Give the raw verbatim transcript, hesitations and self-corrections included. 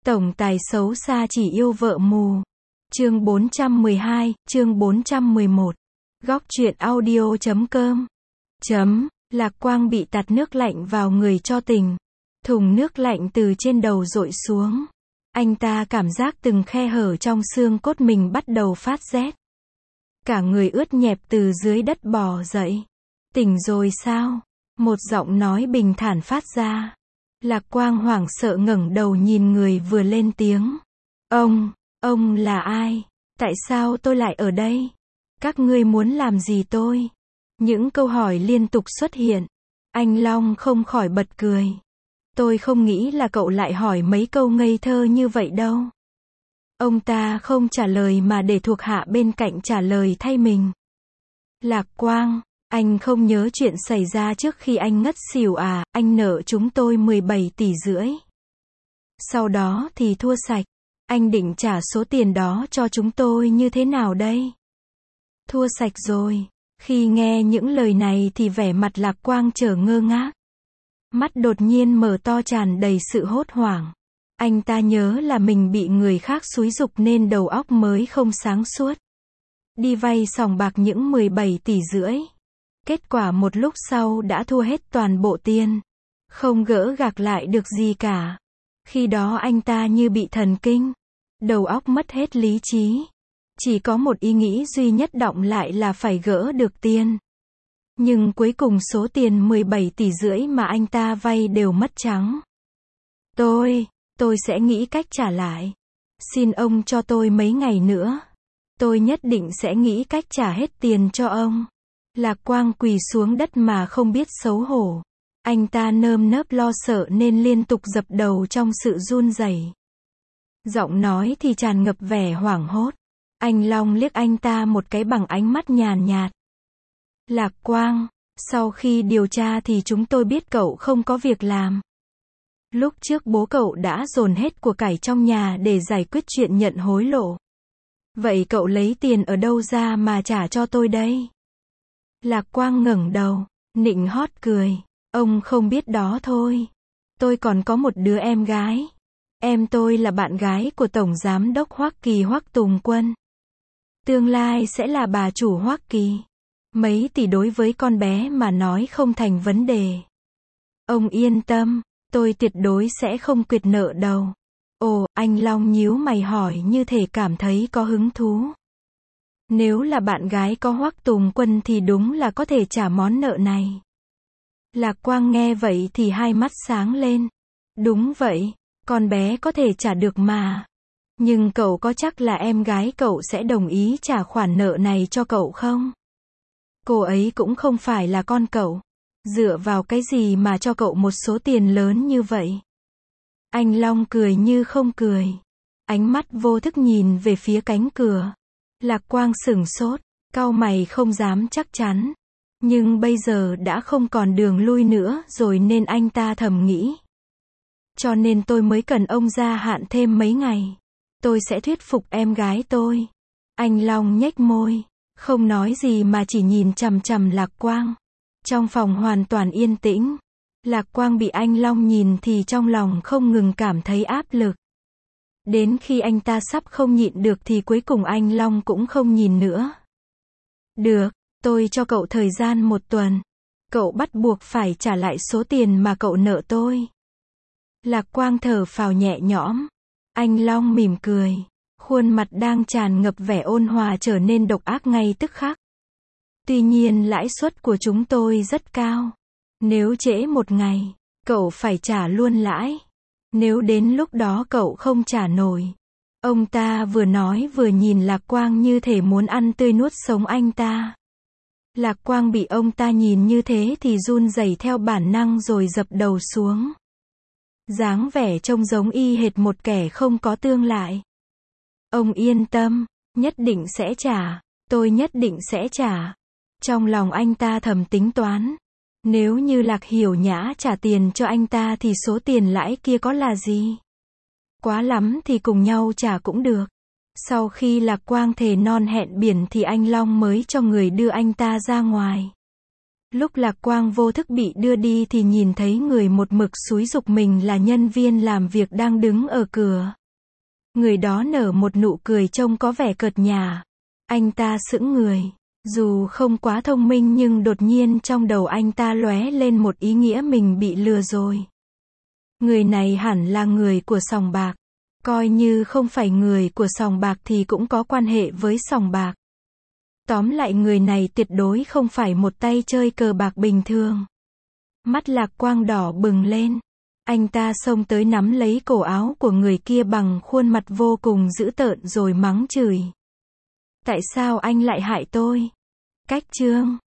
Tổng tài xấu xa chỉ yêu vợ mù. Chương bốn trăm mười hai, chương bốn trăm mười một. Góc truyện audio chấm com. Chấm, Lạc Quang bị tạt nước lạnh vào người cho tình. Thùng nước lạnh từ trên đầu dội xuống. Anh ta cảm giác từng khe hở trong xương cốt mình bắt đầu phát rét. Cả người ướt nhẹp từ dưới đất bò dậy. Tỉnh rồi sao? Một giọng nói bình thản phát ra. Lạc Quang hoảng sợ ngẩng đầu nhìn người vừa lên tiếng. Ông, ông là ai? Tại sao tôi lại ở đây? Các ngươi muốn làm gì tôi? Những câu hỏi liên tục xuất hiện. Anh Long không khỏi bật cười. Tôi không nghĩ là cậu lại hỏi mấy câu ngây thơ như vậy đâu. Ông ta không trả lời mà để thuộc hạ bên cạnh trả lời thay mình. Lạc Quang, anh không nhớ chuyện xảy ra trước khi anh ngất xỉu à, anh nợ chúng tôi mười bảy tỷ rưỡi. Sau đó thì thua sạch. Anh định trả số tiền đó cho chúng tôi như thế nào đây? Thua sạch rồi. Khi nghe những lời này thì vẻ mặt Lạc Quang trở ngơ ngác. Mắt đột nhiên mở to tràn đầy sự hốt hoảng. Anh ta nhớ là mình bị người khác xúi giục nên đầu óc mới không sáng suốt. Đi vay sòng bạc những mười bảy tỷ rưỡi. Kết quả một lúc sau đã thua hết toàn bộ tiền. Không gỡ gạc lại được gì cả. Khi đó anh ta như bị thần kinh. Đầu óc mất hết lý trí. Chỉ có một ý nghĩ duy nhất đọng lại là phải gỡ được tiền. Nhưng cuối cùng số tiền mười bảy tỷ rưỡi mà anh ta vay đều mất trắng. Tôi, tôi sẽ nghĩ cách trả lại. Xin ông cho tôi mấy ngày nữa. Tôi nhất định sẽ nghĩ cách trả hết tiền cho ông. Lạc Quang quỳ xuống đất mà không biết xấu hổ. Anh ta nơm nớp lo sợ nên liên tục dập đầu trong sự run rẩy. Giọng nói thì tràn ngập vẻ hoảng hốt. Anh Long liếc anh ta một cái bằng ánh mắt nhàn nhạt. Lạc Quang, sau khi điều tra thì chúng tôi biết cậu không có việc làm. Lúc trước bố cậu đã dồn hết của cải trong nhà để giải quyết chuyện nhận hối lộ. Vậy cậu lấy tiền ở đâu ra mà trả cho tôi đây? Lạc Quang ngẩng đầu, nịnh hót cười. Ông không biết đó thôi. Tôi còn có một đứa em gái. Em tôi là bạn gái của Tổng Giám đốc Hoắc Kỳ Hoắc Tùng Quân. Tương lai sẽ là bà chủ Hoắc Kỳ. Mấy tỷ đối với con bé mà nói không thành vấn đề. Ông yên tâm, tôi tuyệt đối sẽ không quyệt nợ đâu. Ồ, anh Long nhíu mày hỏi như thể cảm thấy có hứng thú. Nếu là bạn gái có Hoắc Tùng Quân thì đúng là có thể trả món nợ này. Lạc Quang nghe vậy thì hai mắt sáng lên. Đúng vậy, con bé có thể trả được mà. Nhưng cậu có chắc là em gái cậu sẽ đồng ý trả khoản nợ này cho cậu không? Cô ấy cũng không phải là con cậu. Dựa vào cái gì mà cho cậu một số tiền lớn như vậy? Anh Long cười như không cười. Ánh mắt vô thức nhìn về phía cánh cửa. Lạc Quang sửng sốt, cau mày không dám chắc chắn. Nhưng bây giờ đã không còn đường lui nữa rồi nên anh ta thầm nghĩ. Cho nên tôi mới cần ông gia hạn thêm mấy ngày. Tôi sẽ thuyết phục em gái tôi. Anh Long nhếch môi, không nói gì mà chỉ nhìn chằm chằm Lạc Quang. Trong phòng hoàn toàn yên tĩnh. Lạc Quang bị anh Long nhìn thì trong lòng không ngừng cảm thấy áp lực. Đến khi anh ta sắp không nhịn được thì cuối cùng anh Long cũng không nhìn nữa. Được, tôi cho cậu thời gian một tuần. Cậu bắt buộc phải trả lại số tiền mà cậu nợ tôi. Lạc Quang thở phào nhẹ nhõm. Anh Long mỉm cười. Khuôn mặt đang tràn ngập vẻ ôn hòa trở nên độc ác ngay tức khắc. Tuy nhiên lãi suất của chúng tôi rất cao. Nếu trễ một ngày, cậu phải trả luôn lãi. Nếu đến lúc đó cậu không trả nổi. Ông ta vừa nói vừa nhìn Lạc Quang như thể muốn ăn tươi nuốt sống anh ta. Lạc Quang bị ông ta nhìn như thế thì run rẩy theo bản năng rồi dập đầu xuống. Dáng vẻ trông giống y hệt một kẻ không có tương lai. Ông yên tâm, nhất định sẽ trả, tôi nhất định sẽ trả. Trong lòng anh ta thầm tính toán. Nếu như Lạc Hiểu Nhã trả tiền cho anh ta thì số tiền lãi kia có là gì? Quá lắm thì cùng nhau trả cũng được. Sau khi Lạc Quang thề non hẹn biển thì anh Long mới cho người đưa anh ta ra ngoài. Lúc Lạc Quang vô thức bị đưa đi thì nhìn thấy người một mực xúi giục mình là nhân viên làm việc đang đứng ở cửa. Người đó nở một nụ cười trông có vẻ cợt nhả. Anh ta sững người. Dù không quá thông minh nhưng đột nhiên trong đầu anh ta lóe lên một ý nghĩa mình bị lừa rồi. Người này hẳn là người của sòng bạc. Coi như không phải người của sòng bạc thì cũng có quan hệ với sòng bạc. Tóm lại người này tuyệt đối không phải một tay chơi cờ bạc bình thường. Mắt Lạc Quang đỏ bừng lên. Anh ta xông tới nắm lấy cổ áo của người kia bằng khuôn mặt vô cùng dữ tợn rồi mắng chửi. Tại sao anh lại hại tôi? Cách chương